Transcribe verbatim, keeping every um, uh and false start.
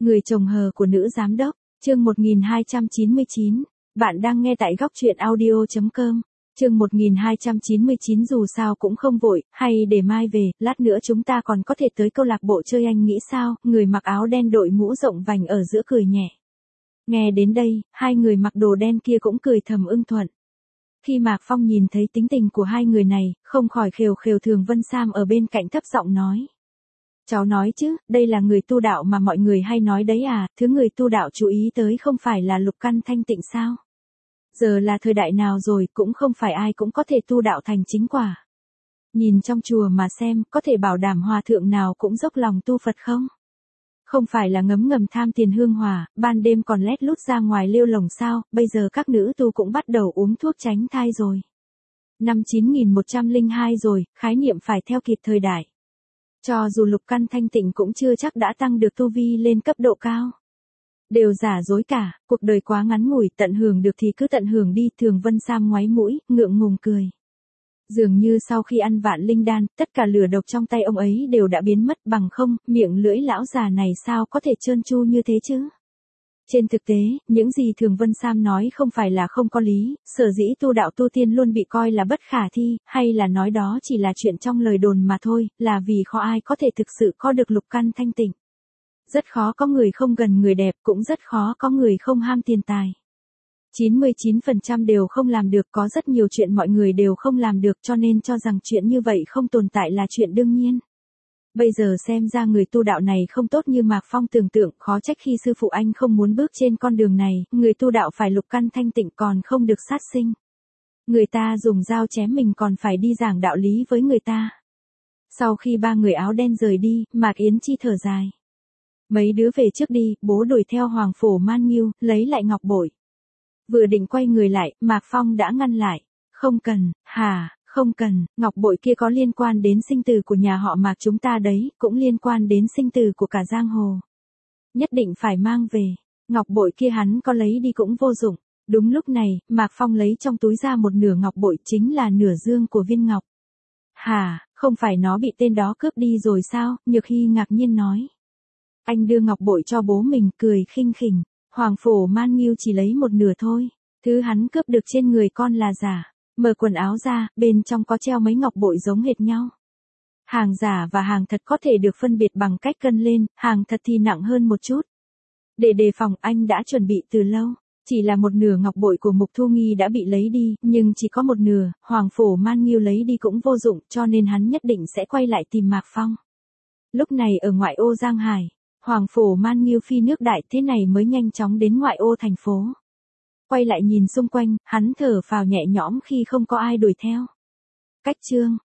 Người chồng hờ của nữ giám đốc, chương một nghìn hai trăm chín mươi chín. Bạn đang nghe tại góc truyện audio chấm com. Chương một nghìn hai trăm chín mươi chín dù sao cũng không vội, hay để mai về, lát nữa chúng ta còn có thể tới câu lạc bộ chơi anh nghĩ sao, người mặc áo đen đội mũ rộng vành ở giữa cười nhẹ. Nghe đến đây, hai người mặc đồ đen kia cũng cười thầm ưng thuận. Khi Mạc Phong nhìn thấy tính tình của hai người này, không khỏi khều khều Thường Vân Sam ở bên cạnh thấp giọng nói. Cháu nói chứ, đây là người tu đạo mà mọi người hay nói đấy à, thứ người tu đạo chú ý tới không phải là lục căn thanh tịnh sao? Giờ là thời đại nào rồi, cũng không phải ai cũng có thể tu đạo thành chính quả. Nhìn trong chùa mà xem, có thể bảo đảm hòa thượng nào cũng dốc lòng tu Phật không? Không phải là ngấm ngầm tham tiền hương hòa, ban đêm còn lét lút ra ngoài lêu lồng sao, bây giờ các nữ tu cũng bắt đầu uống thuốc tránh thai rồi. Năm chín nghìn một trăm lẻ hai rồi, khái niệm phải theo kịp thời đại. Cho dù lục căn thanh tịnh cũng chưa chắc đã tăng được tu vi lên cấp độ cao. Đều giả dối cả, cuộc đời quá ngắn ngủi, tận hưởng được thì cứ tận hưởng đi. Thường Vân Sam ngoáy mũi, ngượng ngùng cười. Dường như sau khi ăn vạn linh đan, tất cả lửa độc trong tay ông ấy đều đã biến mất, bằng không, miệng lưỡi lão già này sao có thể trơn tru như thế chứ? Trên thực tế, những gì Thường Vân Sam nói không phải là không có lý, sở dĩ tu đạo tu tiên luôn bị coi là bất khả thi, hay là nói đó chỉ là chuyện trong lời đồn mà thôi, là vì khó ai có thể thực sự có được lục căn thanh tịnh. Rất khó có người không gần người đẹp, cũng rất khó có người không ham tiền tài. chín mươi chín phần trăm đều không làm được, có rất nhiều chuyện mọi người đều không làm được, cho nên cho rằng chuyện như vậy không tồn tại là chuyện đương nhiên. Bây giờ xem ra người tu đạo này không tốt như Mạc Phong tưởng tượng, khó trách khi sư phụ anh không muốn bước trên con đường này, người tu đạo phải lục căn thanh tịnh còn không được sát sinh. Người ta dùng dao chém mình còn phải đi giảng đạo lý với người ta. Sau khi ba người áo đen rời đi, Mạc Yến Chi thở dài. Mấy đứa về trước đi, bố đuổi theo Hoàng Phổ Man Nghiêu, lấy lại ngọc bội. Vừa định quay người lại, Mạc Phong đã ngăn lại. Không cần, hả? Không cần, ngọc bội kia có liên quan đến sinh tử của nhà họ Mạc chúng ta đấy, cũng liên quan đến sinh tử của cả giang hồ. Nhất định phải mang về, ngọc bội kia hắn có lấy đi cũng vô dụng. Đúng lúc này, Mạc Phong lấy trong túi ra một nửa ngọc bội, chính là nửa dương của viên ngọc. Hả, không phải nó bị tên đó cướp đi rồi sao? Nhược Hy ngạc nhiên nói. Anh đưa ngọc bội cho bố mình, cười khinh khỉnh. Hoàng Phổ Man Nghiêu chỉ lấy một nửa thôi, thứ hắn cướp được trên người con là giả. Mở quần áo ra, bên trong có treo mấy ngọc bội giống hệt nhau. Hàng giả và hàng thật có thể được phân biệt bằng cách cân lên, hàng thật thì nặng hơn một chút. Để đề phòng, anh đã chuẩn bị từ lâu. Chỉ là một nửa ngọc bội của Mục Thu Nghi đã bị lấy đi, nhưng chỉ có một nửa, Hoàng Phổ Man Nghiêu lấy đi cũng vô dụng, cho nên hắn nhất định sẽ quay lại tìm Mạc Phong. Lúc này ở ngoại ô Giang Hải, Hoàng Phổ Man Nghiêu phi nước đại thế này mới nhanh chóng đến ngoại ô thành phố. Quay lại nhìn xung quanh, hắn thở phào nhẹ nhõm khi không có ai đuổi theo. Cách chương